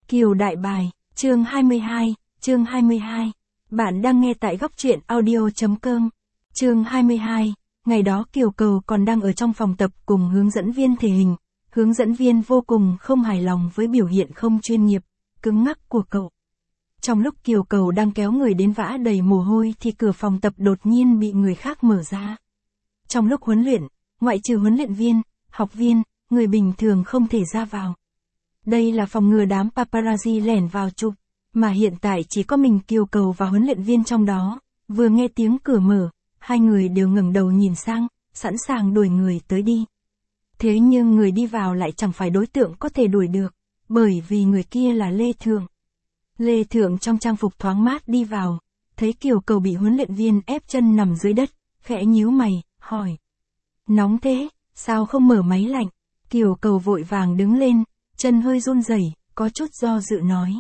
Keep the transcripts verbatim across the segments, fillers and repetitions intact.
Kiều Đại Bài, chương hai mươi hai, chương hai mươi hai. Bạn đang nghe tại góc truyện audio.com. Chương hai mươi hai, ngày đó Kiều Cầu còn đang ở trong phòng tập cùng hướng dẫn viên thể hình. Hướng dẫn viên vô cùng không hài lòng với biểu hiện không chuyên nghiệp, cứng ngắc của cậu. Trong lúc Kiều Cầu đang kéo người đến vã đầy mồ hôi thì cửa phòng tập đột nhiên bị người khác mở ra. Trong lúc huấn luyện, ngoại trừ huấn luyện viên, học viên, người bình thường không thể ra vào. Đây là phòng ngừa đám paparazzi lẻn vào chụp, mà hiện tại chỉ có mình Kiều Cầu và huấn luyện viên trong đó. Vừa nghe tiếng cửa mở, hai người đều ngẩng đầu nhìn sang, sẵn sàng đuổi người tới đi. Thế nhưng người đi vào lại chẳng phải đối tượng có thể đuổi được, bởi vì người kia là Lê Thượng. Lê Thượng trong trang phục thoáng mát đi vào, thấy Kiều Cầu bị huấn luyện viên ép chân nằm dưới đất, khẽ nhíu mày, hỏi. Nóng thế, sao không mở máy lạnh? Kiều Cầu vội vàng đứng lên, chân hơi run rẩy, có chút do dự nói.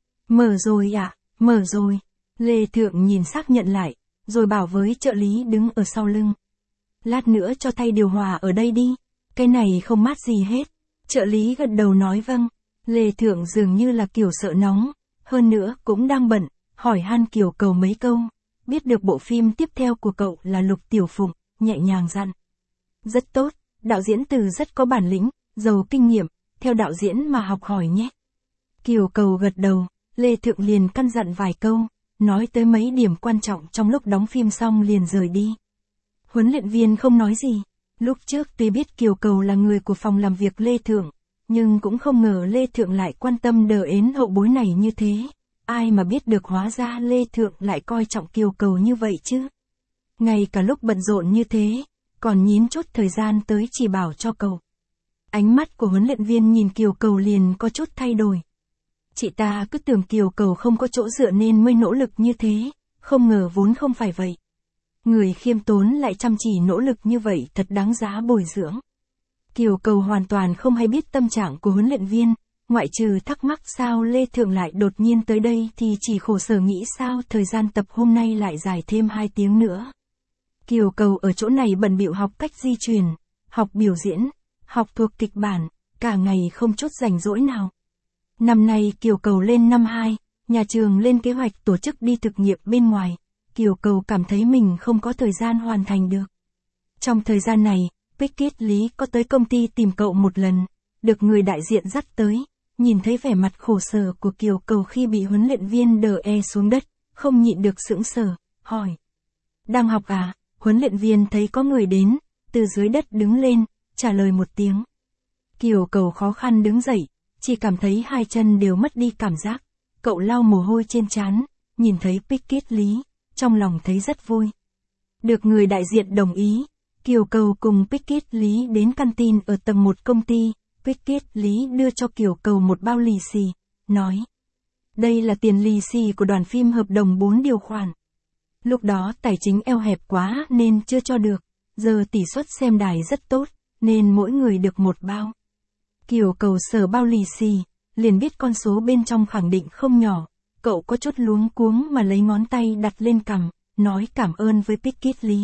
Mở rồi ạ, à, mở rồi. Lê Thượng nhìn xác nhận lại, rồi bảo với trợ lý đứng ở sau lưng. Lát nữa cho thay điều hòa ở đây đi, cái này không mát gì hết. Trợ lý gật đầu nói vâng. Lê Thượng dường như là kiểu sợ nóng, hơn nữa cũng đang bận, hỏi han Kiều Cầu mấy câu. Biết được bộ phim tiếp theo của cậu là Lục Tiểu Phụng, nhẹ nhàng dặn. Rất tốt, đạo diễn Từ rất có bản lĩnh, giàu kinh nghiệm, theo đạo diễn mà học hỏi nhé. Kiều Cầu gật đầu, Lê Thượng liền căn dặn vài câu, nói tới mấy điểm quan trọng trong lúc đóng phim xong liền rời đi. Huấn luyện viên không nói gì, lúc trước tuy biết Kiều Cầu là người của phòng làm việc Lê Thượng, nhưng cũng không ngờ Lê Thượng lại quan tâm đờ ến hậu bối này như thế. Ai mà biết được hóa ra Lê Thượng lại coi trọng Kiều Cầu như vậy chứ. Ngay cả lúc bận rộn như thế, còn nhín chút thời gian tới chỉ bảo cho cậu. Ánh mắt của huấn luyện viên nhìn Kiều Cầu liền có chút thay đổi. Chị ta cứ tưởng Kiều Cầu không có chỗ dựa nên mới nỗ lực như thế, không ngờ vốn không phải vậy. Người khiêm tốn lại chăm chỉ nỗ lực như vậy thật đáng giá bồi dưỡng. Kiều Cầu hoàn toàn không hay biết tâm trạng của huấn luyện viên, ngoại trừ thắc mắc sao Lê Thượng lại đột nhiên tới đây thì chỉ khổ sở nghĩ sao thời gian tập hôm nay lại dài thêm hai tiếng nữa. Kiều Cầu ở chỗ này bận bịu học cách di truyền, học biểu diễn, học thuộc kịch bản, cả ngày không chút rảnh rỗi nào. Năm nay Kiều Cầu lên năm hai, nhà trường lên kế hoạch tổ chức đi thực nghiệm bên ngoài, Kiều Cầu cảm thấy mình không có thời gian hoàn thành được. Trong thời gian này, Pickett Lý có tới công ty tìm cậu một lần, được người đại diện dắt tới, nhìn thấy vẻ mặt khổ sở của Kiều Cầu khi bị huấn luyện viên đờ e xuống đất, không nhịn được sững sờ, hỏi. Đang học à? Huấn luyện viên thấy có người đến, từ dưới đất đứng lên, trả lời một tiếng. Kiều Cầu khó khăn đứng dậy, chỉ cảm thấy hai chân đều mất đi cảm giác. Cậu lau mồ hôi trên trán, nhìn thấy Pickett Lý, trong lòng thấy rất vui. Được người đại diện đồng ý, Kiều Cầu cùng Pickett Lý đến canteen ở tầng một công ty. Pickett Lý đưa cho Kiều Cầu một bao lì xì, nói. Đây là tiền lì xì của đoàn phim hợp đồng bốn điều khoản. Lúc đó tài chính eo hẹp quá nên chưa cho được, giờ tỷ suất xem đài rất tốt, nên mỗi người được một bao. Kiều Cầu sờ bao lì xì, liền biết con số bên trong khẳng định không nhỏ, cậu có chút luống cuống mà lấy ngón tay đặt lên cằm, nói cảm ơn với Pickett Lý.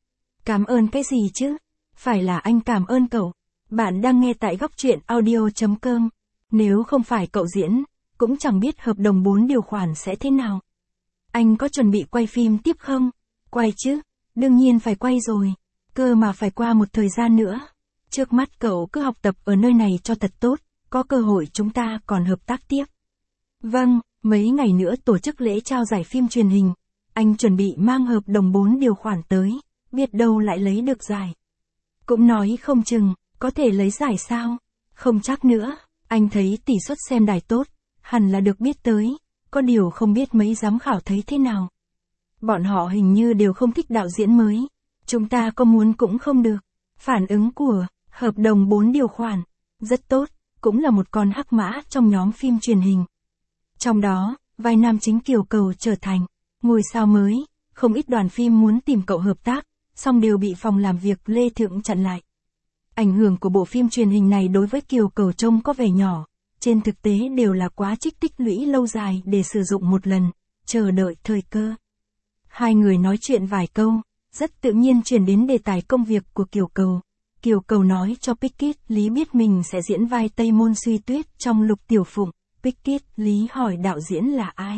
Cảm ơn cái gì chứ? Phải là anh cảm ơn cậu. Bạn đang nghe tại góc truyện audio.com. Nếu không phải cậu diễn, cũng chẳng biết hợp đồng bốn điều khoản sẽ thế nào. Anh có chuẩn bị quay phim tiếp không? Quay chứ, đương nhiên phải quay rồi. Cơ mà phải qua một thời gian nữa. Trước mắt cậu cứ học tập ở nơi này cho thật tốt, có cơ hội chúng ta còn hợp tác tiếp. Vâng, mấy ngày nữa tổ chức lễ trao giải phim truyền hình. Anh chuẩn bị mang hợp đồng bốn điều khoản tới, biết đâu lại lấy được giải. Cũng nói không chừng, có thể lấy giải sao? Không chắc nữa, anh thấy tỷ suất xem đài tốt, hẳn là được biết tới, có điều không biết mấy giám khảo thấy thế nào. Bọn họ hình như đều không thích đạo diễn mới, chúng ta có muốn cũng không được. Phản ứng của hợp đồng bốn điều khoản, rất tốt, cũng là một con hắc mã trong nhóm phim truyền hình. Trong đó, vai nam chính Kiều Cầu trở thành ngôi sao mới, không ít đoàn phim muốn tìm cậu hợp tác, song đều bị phòng làm việc Lê Thượng chặn lại. Ảnh hưởng của bộ phim truyền hình này đối với Kiều Cầu trông có vẻ nhỏ, trên thực tế đều là quá trích tích lũy lâu dài để sử dụng một lần, chờ đợi thời cơ. Hai người nói chuyện vài câu, rất tự nhiên chuyển đến đề tài công việc của Kiều Cầu. Kiều Cầu nói cho Pickett Lý biết mình sẽ diễn vai Tây Môn Suy Tuyết trong Lục Tiểu Phụng, Pickett Lý hỏi đạo diễn là ai?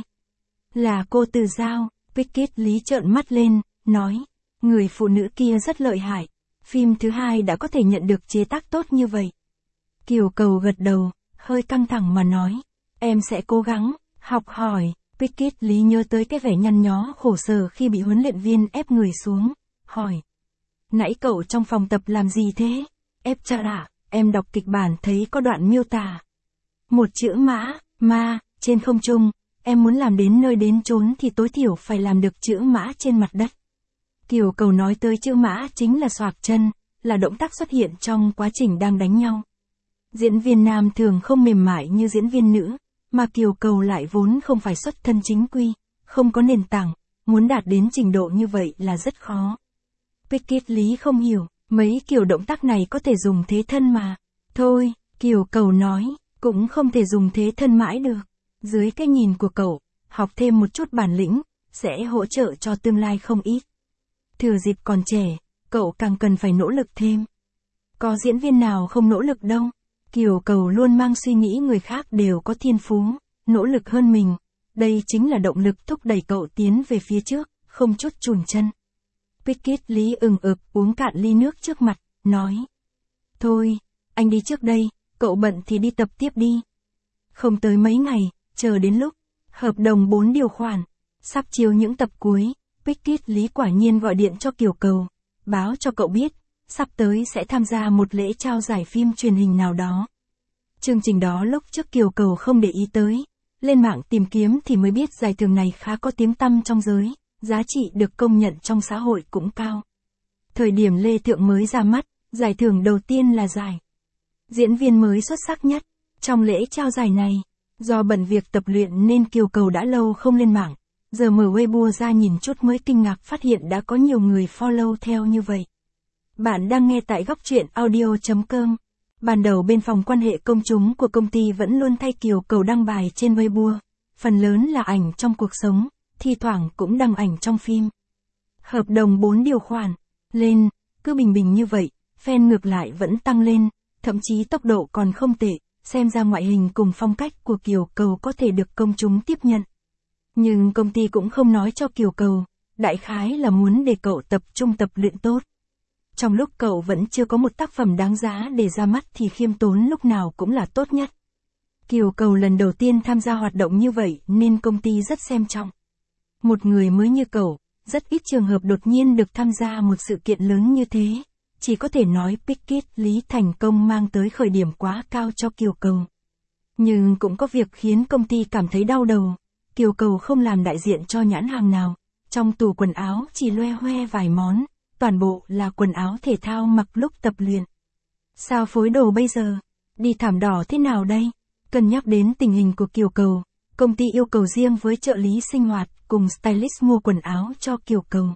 Là cô Từ Giao. Pickett Lý trợn mắt lên, nói. Người phụ nữ kia rất lợi hại. Phim thứ hai đã có thể nhận được chế tác tốt như vậy. Kiều Cầu gật đầu, hơi căng thẳng mà nói. Em sẽ cố gắng, học hỏi. Pickett Lý nhớ tới cái vẻ nhăn nhó khổ sở khi bị huấn luyện viên ép người xuống. Hỏi. Nãy cậu trong phòng tập làm gì thế? Ép cha à, em đọc kịch bản thấy có đoạn miêu tả. Một chữ mã, ma, trên không trung, em muốn làm đến nơi đến chốn thì tối thiểu phải làm được chữ mã trên mặt đất. Kiều Cầu nói tới chữ mã chính là xoạc chân, là động tác xuất hiện trong quá trình đang đánh nhau. Diễn viên nam thường không mềm mại như diễn viên nữ, mà Kiều Cầu lại vốn không phải xuất thân chính quy, không có nền tảng, muốn đạt đến trình độ như vậy là rất khó. Pickett Lý không hiểu, mấy kiểu động tác này có thể dùng thế thân mà. Thôi, Kiều Cầu nói, cũng không thể dùng thế thân mãi được. Dưới cái nhìn của cậu, học thêm một chút bản lĩnh, sẽ hỗ trợ cho tương lai không ít. Thừa dịp còn trẻ, cậu càng cần phải nỗ lực thêm. Có diễn viên nào không nỗ lực đâu. Kiều Cầu luôn mang suy nghĩ người khác đều có thiên phú, nỗ lực hơn mình. Đây chính là động lực thúc đẩy cậu tiến về phía trước, không chút chùn chân. Pickett Lý ừng ực uống cạn ly nước trước mặt, nói. Thôi, anh đi trước đây, cậu bận thì đi tập tiếp đi. Không tới mấy ngày, chờ đến lúc, hợp đồng bốn điều khoản, sắp chiếu những tập cuối, Pickett Lý quả nhiên gọi điện cho Kiều Cầu, báo cho cậu biết, sắp tới sẽ tham gia một lễ trao giải phim truyền hình nào đó. Chương trình đó lúc trước Kiều Cầu không để ý tới, lên mạng tìm kiếm thì mới biết giải thưởng này khá có tiếng tăm trong giới, giá trị được công nhận trong xã hội cũng cao. Thời điểm Lê Thượng mới ra mắt, giải thưởng đầu tiên là giải diễn viên mới xuất sắc nhất. Trong lễ trao giải này, do bận việc tập luyện nên Kiều Cầu đã lâu không lên mạng, giờ mở Weibo ra nhìn chút mới kinh ngạc phát hiện đã có nhiều người follow theo như vậy. Bạn đang nghe tại góc truyện audio chấm com. Ban đầu bên phòng quan hệ công chúng của công ty vẫn luôn thay Kiều Cầu đăng bài trên Weibo, phần lớn là ảnh trong cuộc sống, thi thoảng cũng đăng ảnh trong phim. Hợp đồng bốn điều khoản, lên, cứ bình bình như vậy, fan ngược lại vẫn tăng lên, thậm chí tốc độ còn không tệ, xem ra ngoại hình cùng phong cách của Kiều Cầu có thể được công chúng tiếp nhận. Nhưng công ty cũng không nói cho Kiều Cầu, đại khái là muốn để cậu tập trung tập luyện tốt. Trong lúc cậu vẫn chưa có một tác phẩm đáng giá để ra mắt thì khiêm tốn lúc nào cũng là tốt nhất. Kiều Cầu lần đầu tiên tham gia hoạt động như vậy nên công ty rất xem trọng. Một người mới như cậu, rất ít trường hợp đột nhiên được tham gia một sự kiện lớn như thế. Chỉ có thể nói Pickett Lý thành công mang tới khởi điểm quá cao cho Kiều Cầu. Nhưng cũng có việc khiến công ty cảm thấy đau đầu. Kiều Cầu không làm đại diện cho nhãn hàng nào. Trong tủ quần áo chỉ loe hoe vài món, toàn bộ là quần áo thể thao mặc lúc tập luyện. Sao phối đồ bây giờ? Đi thảm đỏ thế nào đây? Cân nhắc đến tình hình của Kiều Cầu, công ty yêu cầu riêng với trợ lý sinh hoạt cùng stylist mua quần áo cho Kiều Cầu.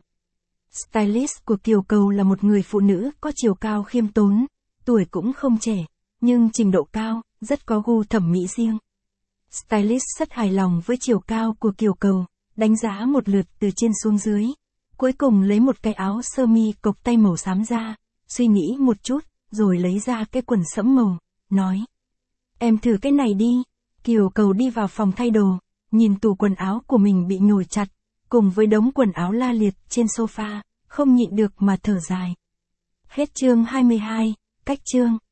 Stylist của Kiều Cầu là một người phụ nữ có chiều cao khiêm tốn, tuổi cũng không trẻ, nhưng trình độ cao, rất có gu thẩm mỹ riêng. Stylist rất hài lòng với chiều cao của Kiều Cầu, đánh giá một lượt từ trên xuống dưới. Cuối cùng lấy một cái áo sơ mi cộc tay màu xám ra, suy nghĩ một chút, rồi lấy ra cái quần sẫm màu, nói. Em thử cái này đi. Kiều Cầu đi vào phòng thay đồ, nhìn tủ quần áo của mình bị nhồi chặt, cùng với đống quần áo la liệt trên sofa, không nhịn được mà thở dài. Hết chương hai mươi hai, cách chương.